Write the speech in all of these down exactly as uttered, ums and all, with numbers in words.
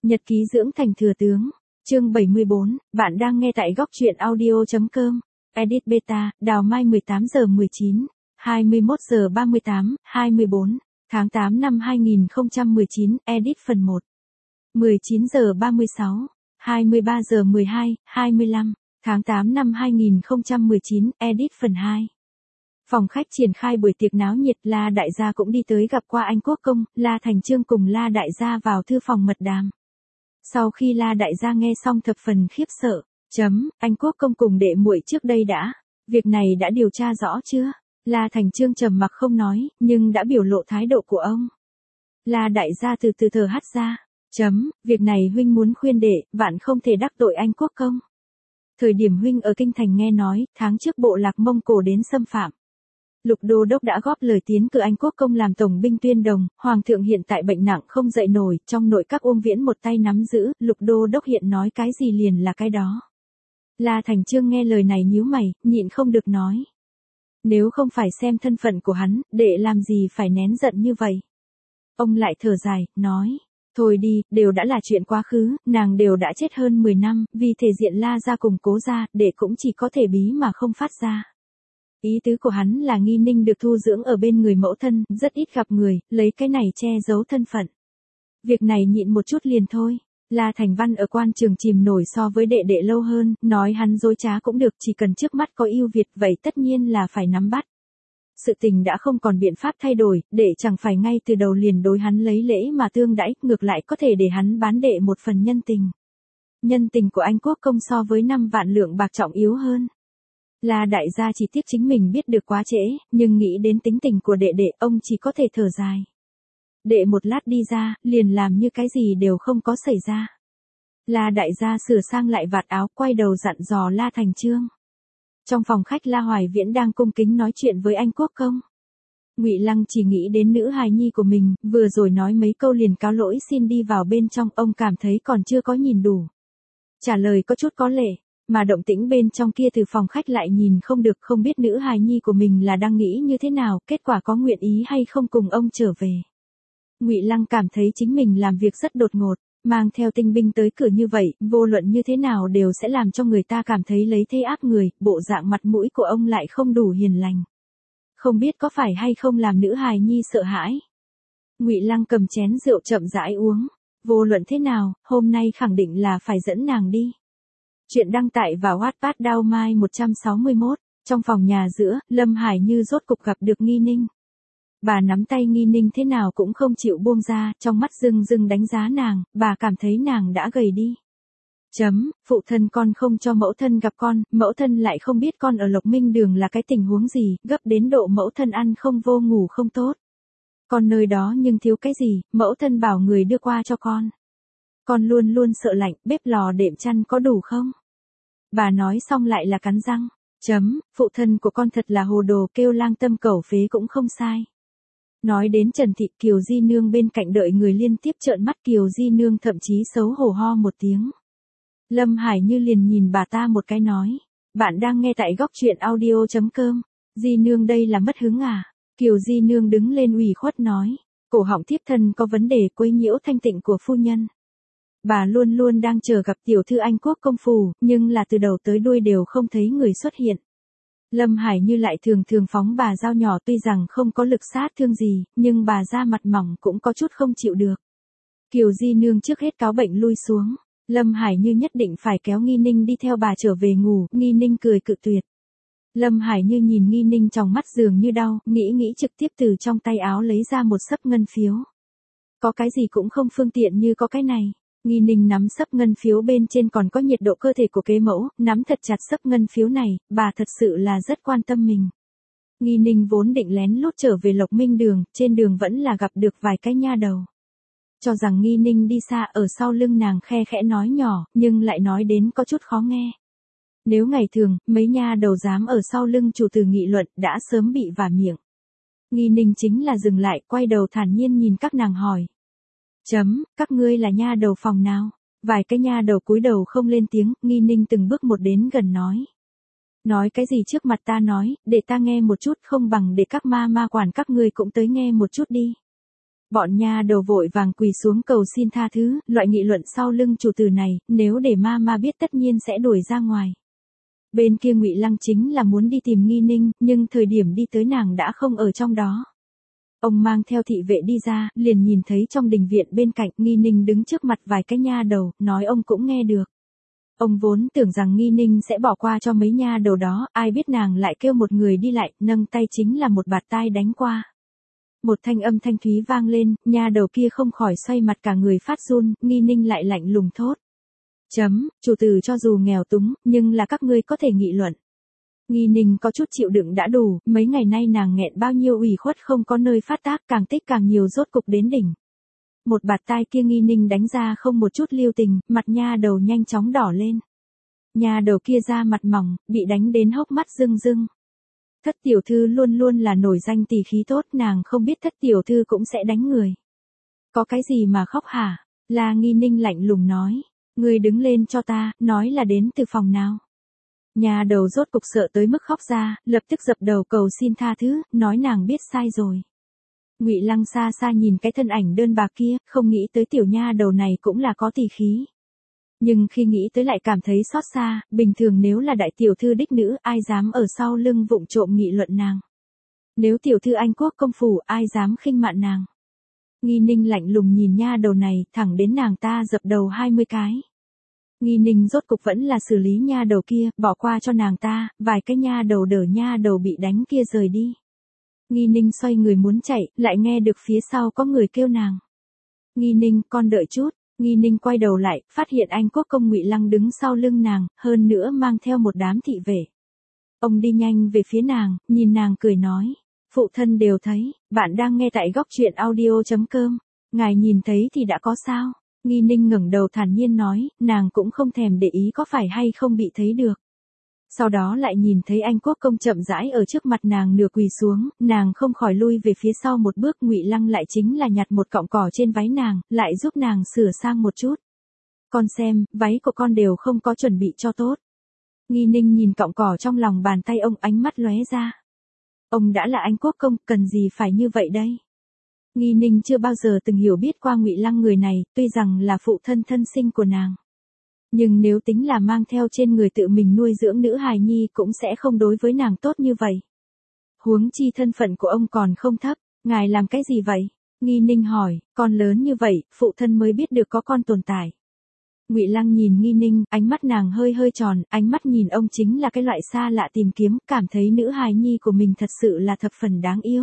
Nhật ký dưỡng thành thừa tướng, chương bảy mươi bốn, bạn đang nghe tại góc truyện audio.com, edit beta, Đào Mai mười tám giờ mười chín, hai mươi mốt giờ ba mươi tám, hai mươi bốn, tháng tám năm hai nghìn không trăm mười chín, edit phần một. mười chín giờ ba mươi sáu, hai mươi ba giờ mười hai, hai mươi lăm, tháng tám năm hai nghìn không trăm mười chín, edit phần hai. Phòng khách triển khai buổi tiệc náo nhiệt, La Đại gia cũng đi tới gặp qua anh Quốc công, La Thành Chương cùng La Đại gia vào thư phòng mật đàm. Sau khi La Đại gia nghe xong thập phần khiếp sợ, chấm, anh Quốc công cùng đệ muội trước đây đã, việc này đã điều tra rõ chưa? La Thành Chương trầm mặc không nói, nhưng đã biểu lộ thái độ của ông. La Đại gia từ từ thở hắt ra, chấm, việc này huynh muốn khuyên đệ, vạn không thể đắc tội anh Quốc công. Thời điểm huynh ở kinh thành nghe nói, tháng trước bộ lạc Mông Cổ đến xâm phạm. Lục Đô Đốc đã góp lời tiến cử anh Quốc công làm tổng binh tuyên đồng, hoàng thượng hiện tại bệnh nặng không dậy nổi, trong nội các Uông Viễn một tay nắm giữ, Lục Đô Đốc hiện nói cái gì liền là cái đó. La Thành Chương nghe lời này nhíu mày, nhịn không được nói. Nếu không phải xem thân phận của hắn, đệ làm gì phải nén giận như vậy? Ông lại thở dài, nói. Thôi đi, đều đã là chuyện quá khứ, nàng đều đã chết hơn mười năm, vì thể diện La gia cùng Cố gia, đệ cũng chỉ có thể bí mà không phát ra. Ý tứ của hắn là Nghi Ninh được thu dưỡng ở bên người mẫu thân, rất ít gặp người, lấy cái này che giấu thân phận. Việc này nhịn một chút liền thôi. La Thành Văn ở quan trường chìm nổi so với đệ đệ lâu hơn, nói hắn dối trá cũng được, chỉ cần trước mắt có ưu việt vậy tất nhiên là phải nắm bắt. Sự tình đã không còn biện pháp thay đổi, đệ chẳng phải ngay từ đầu liền đối hắn lấy lễ mà tương đãi, ngược lại có thể để hắn bán đệ một phần nhân tình. Nhân tình của anh Quốc công so với năm vạn lượng bạc trọng yếu hơn. La Đại gia chỉ tiếc chính mình biết được quá trễ, nhưng nghĩ đến tính tình của đệ đệ, ông chỉ có thể thở dài. Đệ một lát đi ra, liền làm như cái gì đều không có xảy ra. La Đại gia sửa sang lại vạt áo, quay đầu dặn dò La Thành Chương. Trong phòng khách La Hoài Viễn đang cung kính nói chuyện với anh Quốc công. Ngụy Lăng chỉ nghĩ đến nữ hài nhi của mình, vừa rồi nói mấy câu liền cáo lỗi xin đi vào bên trong, ông cảm thấy còn chưa có nhìn đủ. Trả lời có chút có lệ. Mà động tĩnh bên trong kia từ phòng khách lại nhìn không được, không biết nữ hài nhi của mình là đang nghĩ như thế nào, kết quả có nguyện ý hay không cùng ông trở về. Ngụy Lăng cảm thấy chính mình làm việc rất đột ngột, mang theo tinh binh tới cửa như vậy, vô luận như thế nào đều sẽ làm cho người ta cảm thấy lấy thế áp người, bộ dạng mặt mũi của ông lại không đủ hiền lành. Không biết có phải hay không làm nữ hài nhi sợ hãi. Ngụy Lăng cầm chén rượu chậm rãi uống, vô luận thế nào, hôm nay khẳng định là phải dẫn nàng đi. Chuyện đăng tải vào Wattpad Đào Mai một trăm sáu mươi mốt, trong phòng nhà giữa, Lâm Hải Như rốt cục gặp được Nghi Ninh. Bà nắm tay Nghi Ninh thế nào cũng không chịu buông ra, trong mắt rưng rưng đánh giá nàng, bà cảm thấy nàng đã gầy đi. Chấm, phụ thân con không cho mẫu thân gặp con, mẫu thân lại không biết con ở Lộc Minh Đường là cái tình huống gì, gấp đến độ mẫu thân ăn không vô ngủ không tốt. Con nơi đó nhưng thiếu cái gì, mẫu thân bảo người đưa qua cho con. Con luôn luôn sợ lạnh, bếp lò đệm chăn có đủ không? Bà nói xong lại là cắn răng. Chấm, phụ thân của con thật là hồ đồ, kêu lang tâm cẩu phế cũng không sai. Nói đến Trần Thị, Kiều Di Nương bên cạnh đợi người liên tiếp trợn mắt, Kiều Di Nương thậm chí xấu hổ ho một tiếng. Lâm Hải Như liền nhìn bà ta một cái nói. Bạn đang nghe tại góc truyện audio.com. Di Nương đây là mất hứng à? Kiều Di Nương đứng lên ủy khuất nói. Cổ họng thiếp thân có vấn đề, quấy nhiễu thanh tịnh của phu nhân. Bà luôn luôn đang chờ gặp tiểu thư anh Quốc công phủ, nhưng là từ đầu tới đuôi đều không thấy người xuất hiện. Lâm Hải Như lại thường thường phóng bà dao nhỏ, tuy rằng không có lực sát thương gì, nhưng bà da mặt mỏng cũng có chút không chịu được. Kiều Di Nương trước hết cáo bệnh lui xuống. Lâm Hải Như nhất định phải kéo Nghi Ninh đi theo bà trở về ngủ, Nghi Ninh cười cự tuyệt. Lâm Hải Như nhìn Nghi Ninh trong mắt dường như đau, nghĩ nghĩ trực tiếp từ trong tay áo lấy ra một xấp ngân phiếu. Có cái gì cũng không phương tiện như có cái này. Nghi Ninh nắm xấp ngân phiếu bên trên còn có nhiệt độ cơ thể của kế mẫu, nắm thật chặt xấp ngân phiếu này, bà thật sự là rất quan tâm mình. Nghi Ninh vốn định lén lút trở về Lộc Minh Đường, trên đường vẫn là gặp được vài cái nha đầu. Cho rằng Nghi Ninh đi xa, ở sau lưng nàng khe khẽ nói nhỏ, nhưng lại nói đến có chút khó nghe. Nếu ngày thường, mấy nha đầu dám ở sau lưng chủ tử nghị luận, đã sớm bị vả miệng. Nghi Ninh chính là dừng lại, quay đầu thản nhiên nhìn các nàng hỏi. Chấm, các ngươi là nha đầu phòng nào? Vài cái nha đầu cúi đầu không lên tiếng, Nghi Ninh từng bước một đến gần nói. Nói cái gì trước mặt ta nói, để ta nghe một chút, không bằng để các ma ma quản các ngươi cũng tới nghe một chút đi. Bọn nha đầu vội vàng quỳ xuống cầu xin tha thứ, loại nghị luận sau lưng chủ tử này, nếu để ma ma biết tất nhiên sẽ đuổi ra ngoài. Bên kia Ngụy Lăng chính là muốn đi tìm Nghi Ninh, nhưng thời điểm đi tới nàng đã không ở trong đó. Ông mang theo thị vệ đi ra, liền nhìn thấy trong đình viện bên cạnh Nghi Ninh đứng trước mặt vài cái nha đầu, nói ông cũng nghe được. Ông vốn tưởng rằng Nghi Ninh sẽ bỏ qua cho mấy nha đầu đó, ai biết nàng lại kêu một người đi lại, nâng tay chính là một bạt tai đánh qua. Một thanh âm thanh thúy vang lên, nha đầu kia không khỏi xoay mặt cả người phát run, Nghi Ninh lại lạnh lùng thốt. Chấm, chủ tử cho dù nghèo túng, nhưng là các ngươi có thể nghị luận. Nghi Ninh có chút chịu đựng đã đủ, mấy ngày nay nàng nghẹn bao nhiêu ủy khuất không có nơi phát tác, càng tích càng nhiều rốt cục đến đỉnh. Một bạt tai kia Nghi Ninh đánh ra không một chút lưu tình, mặt nha đầu nhanh chóng đỏ lên. Nha đầu kia da mặt mỏng, bị đánh đến hốc mắt rưng rưng. Thất tiểu thư luôn luôn là nổi danh tỷ khí tốt, nàng không biết thất tiểu thư cũng sẽ đánh người. Có cái gì mà khóc hả? La Nghi Ninh lạnh lùng nói. Ngươi đứng lên cho ta, nói là đến từ phòng nào. Nhà đầu rốt cục sợ tới mức khóc ra, lập tức dập đầu cầu xin tha thứ, nói nàng biết sai rồi. Ngụy Lăng xa xa nhìn cái thân ảnh đơn bạc kia, không nghĩ tới tiểu nha đầu này cũng là có tỷ khí. Nhưng khi nghĩ tới lại cảm thấy xót xa, bình thường nếu là đại tiểu thư đích nữ, ai dám ở sau lưng vụng trộm nghị luận nàng. Nếu tiểu thư Anh quốc công phủ, ai dám khinh mạn nàng. Nghi Ninh lạnh lùng nhìn nha đầu này, thẳng đến nàng ta dập đầu hai mươi cái. Nghi Ninh rốt cục vẫn là xử lý nha đầu kia, bỏ qua cho nàng ta, vài cái nha đầu đỡ nha đầu bị đánh kia rời đi. Nghi Ninh xoay người muốn chạy, lại nghe được phía sau có người kêu nàng. Nghi Ninh, con đợi chút. Nghi Ninh quay đầu lại, phát hiện Anh quốc công Ngụy Lăng đứng sau lưng nàng, hơn nữa mang theo một đám thị vệ. Ông đi nhanh về phía nàng, nhìn nàng cười nói. Phụ thân đều thấy, bạn đang nghe tại góc truyện audio chấm com. Ngài nhìn thấy thì đã có sao? Nghi Ninh ngẩng đầu thản nhiên nói, nàng cũng không thèm để ý có phải hay không bị thấy được. Sau đó lại nhìn thấy Anh quốc công chậm rãi ở trước mặt nàng nửa quỳ xuống, nàng không khỏi lui về phía sau một bước. Ngụy Lăng lại chính là nhặt một cọng cỏ trên váy nàng, lại giúp nàng sửa sang một chút. Con xem, váy của con đều không có chuẩn bị cho tốt. Nghi Ninh nhìn cọng cỏ trong lòng bàn tay ông, ánh mắt lóe ra. Ông đã là Anh quốc công, cần gì phải như vậy đây? Nghi Ninh chưa bao giờ từng hiểu biết qua Ngụy Lăng người này, tuy rằng là phụ thân thân sinh của nàng. Nhưng nếu tính là mang theo trên người tự mình nuôi dưỡng nữ hài nhi cũng sẽ không đối với nàng tốt như vậy. Huống chi thân phận của ông còn không thấp, ngài làm cái gì vậy? Nghi Ninh hỏi, con lớn như vậy, phụ thân mới biết được có con tồn tại. Ngụy Lăng nhìn Nghi Ninh, ánh mắt nàng hơi hơi tròn, ánh mắt nhìn ông chính là cái loại xa lạ tìm kiếm, cảm thấy nữ hài nhi của mình thật sự là thập phần đáng yêu.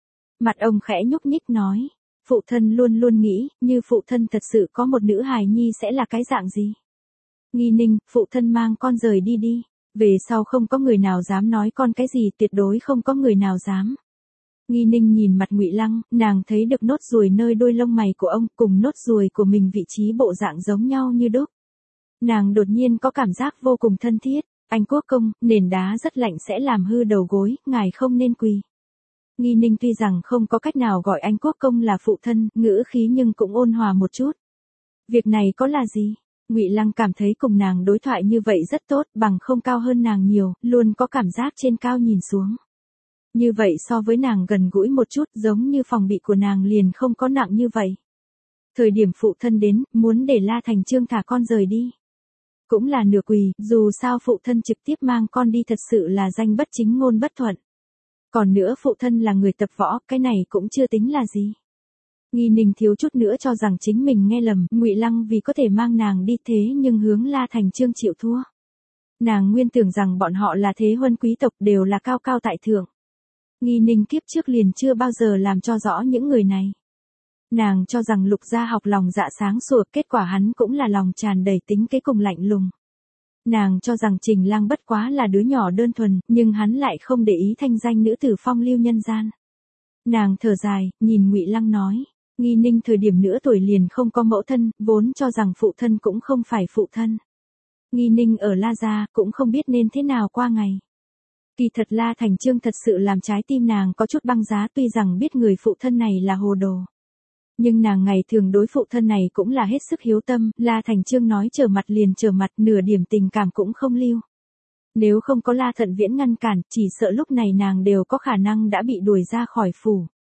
Mặt ông khẽ nhúc nhích nói, phụ thân luôn luôn nghĩ, như phụ thân thật sự có một nữ hài nhi sẽ là cái dạng gì? Nghi Ninh, phụ thân mang con rời đi đi, về sau không có người nào dám nói con cái gì, tuyệt đối không có người nào dám. Nghi Ninh nhìn mặt Ngụy Lăng, nàng thấy được nốt ruồi nơi đôi lông mày của ông, cùng nốt ruồi của mình vị trí bộ dạng giống nhau như đúc. Nàng đột nhiên có cảm giác vô cùng thân thiết, Anh quốc công, nền đá rất lạnh sẽ làm hư đầu gối, ngài không nên quỳ. Nghi Ninh tuy rằng không có cách nào gọi Anh quốc công là phụ thân, ngữ khí nhưng cũng ôn hòa một chút. Việc này có là gì? Ngụy Lăng cảm thấy cùng nàng đối thoại như vậy rất tốt, bằng không cao hơn nàng nhiều, luôn có cảm giác trên cao nhìn xuống. Như vậy so với nàng gần gũi một chút, giống như phòng bị của nàng liền không có nặng như vậy. Thời điểm phụ thân đến, muốn để La Thành Trương thả con rời đi. Cũng là nửa quỳ, dù sao phụ thân trực tiếp mang con đi thật sự là danh bất chính ngôn bất thuận. Còn nữa phụ thân là người tập võ, cái này cũng chưa tính là gì. Nghi Ninh thiếu chút nữa cho rằng chính mình nghe lầm, Ngụy Lăng vì có thể mang nàng đi thế nhưng hướng La Thành Trương chịu thua. Nàng nguyên tưởng rằng bọn họ là thế huân quý tộc đều là cao cao tại thượng. Nghi Ninh kiếp trước liền chưa bao giờ làm cho rõ những người này. Nàng cho rằng Lục gia học lòng dạ sáng sủa, kết quả hắn cũng là lòng tràn đầy tính kế cùng lạnh lùng. Nàng cho rằng Trình Lang bất quá là đứa nhỏ đơn thuần, nhưng hắn lại không để ý thanh danh nữ tử phong lưu nhân gian. Nàng thở dài, nhìn Ngụy Lăng nói, Nghi Ninh thời điểm nửa tuổi liền không có mẫu thân, vốn cho rằng phụ thân cũng không phải phụ thân. Nghi Ninh ở La gia cũng không biết nên thế nào qua ngày. Kỳ thật La Thành Trương thật sự làm trái tim nàng có chút băng giá, tuy rằng biết người phụ thân này là hồ đồ. Nhưng nàng ngày thường đối phụ thân này cũng là hết sức hiếu tâm, La Thành Trương nói trở mặt liền trở mặt, nửa điểm tình cảm cũng không lưu. Nếu không có La Thận Viễn ngăn cản, chỉ sợ lúc này nàng đều có khả năng đã bị đuổi ra khỏi phủ.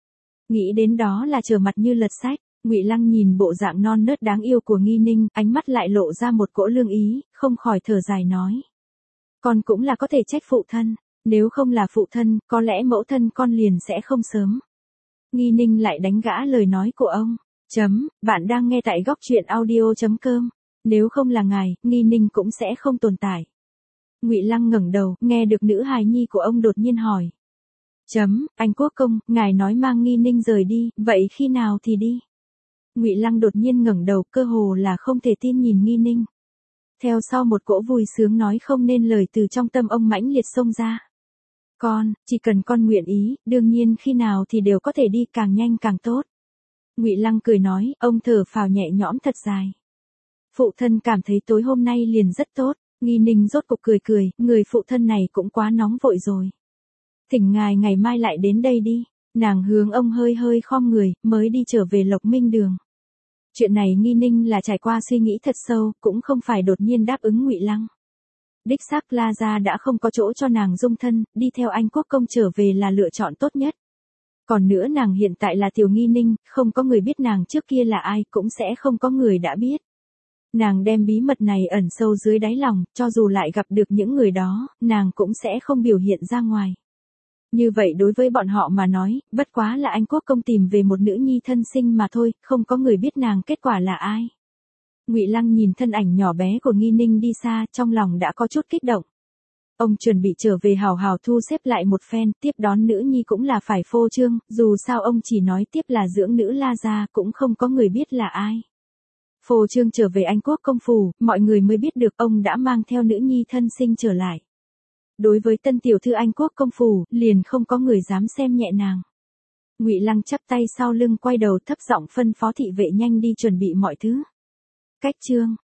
Nghĩ đến đó là trở mặt như lật sách. Ngụy Lăng nhìn bộ dạng non nớt đáng yêu của Nghi Ninh, ánh mắt lại lộ ra một cỗ lương ý, không khỏi thở dài nói. Con cũng là có thể trách phụ thân, nếu không là phụ thân, có lẽ mẫu thân con liền sẽ không sớm. Nghi Ninh lại đánh gã lời nói của ông. Chấm, bạn đang nghe tại góc truyện audio chấm com. Nếu không là ngài, Nghi Ninh cũng sẽ không tồn tại. Ngụy Lăng ngẩng đầu, nghe được nữ hài nhi của ông đột nhiên hỏi. Chấm, anh quốc công, ngài nói mang Nghi Ninh rời đi, vậy khi nào thì đi? Ngụy Lăng đột nhiên ngẩng đầu, cơ hồ là không thể tin nhìn Nghi Ninh. Theo sau một cỗ vui sướng nói không nên lời từ trong tâm ông mãnh liệt xông ra. Con, chỉ cần con nguyện ý, đương nhiên khi nào thì đều có thể đi, càng nhanh càng tốt. Ngụy Lăng cười nói, ông thở phào nhẹ nhõm thật dài. Phụ thân cảm thấy tối hôm nay liền rất tốt. Nghi Ninh rốt cục cười cười, người phụ thân này cũng quá nóng vội rồi. Thỉnh ngài ngày mai lại đến đây đi. Nàng hướng ông hơi hơi khom người, mới đi trở về Lộc Minh Đường. Chuyện này Nghi Ninh là trải qua suy nghĩ thật sâu, cũng không phải đột nhiên đáp ứng Ngụy Lăng. Đích xác La gia đã không có chỗ cho nàng dung thân, đi theo anh quốc công trở về là lựa chọn tốt nhất. Còn nữa nàng hiện tại là tiểu Nghi Ninh, không có người biết nàng trước kia là ai, cũng sẽ không có người đã biết. Nàng đem bí mật này ẩn sâu dưới đáy lòng, cho dù lại gặp được những người đó, nàng cũng sẽ không biểu hiện ra ngoài. Như vậy đối với bọn họ mà nói, bất quá là anh quốc công tìm về một nữ nhi thân sinh mà thôi, không có người biết nàng kết quả là ai. Ngụy Lăng nhìn thân ảnh nhỏ bé của Nghi Ninh đi xa, trong lòng đã có chút kích động. Ông chuẩn bị trở về hào hào thu xếp lại một phen, tiếp đón nữ nhi cũng là phải phô trương, dù sao ông chỉ nói tiếp là dưỡng nữ La gia, cũng không có người biết là ai. Phô trương trở về anh quốc công phủ, mọi người mới biết được ông đã mang theo nữ nhi thân sinh trở lại. Đối với tân tiểu thư anh quốc công phủ, liền không có người dám xem nhẹ nàng. Ngụy Lăng chắp tay sau lưng quay đầu thấp giọng phân phó thị vệ nhanh đi chuẩn bị mọi thứ. Cách chương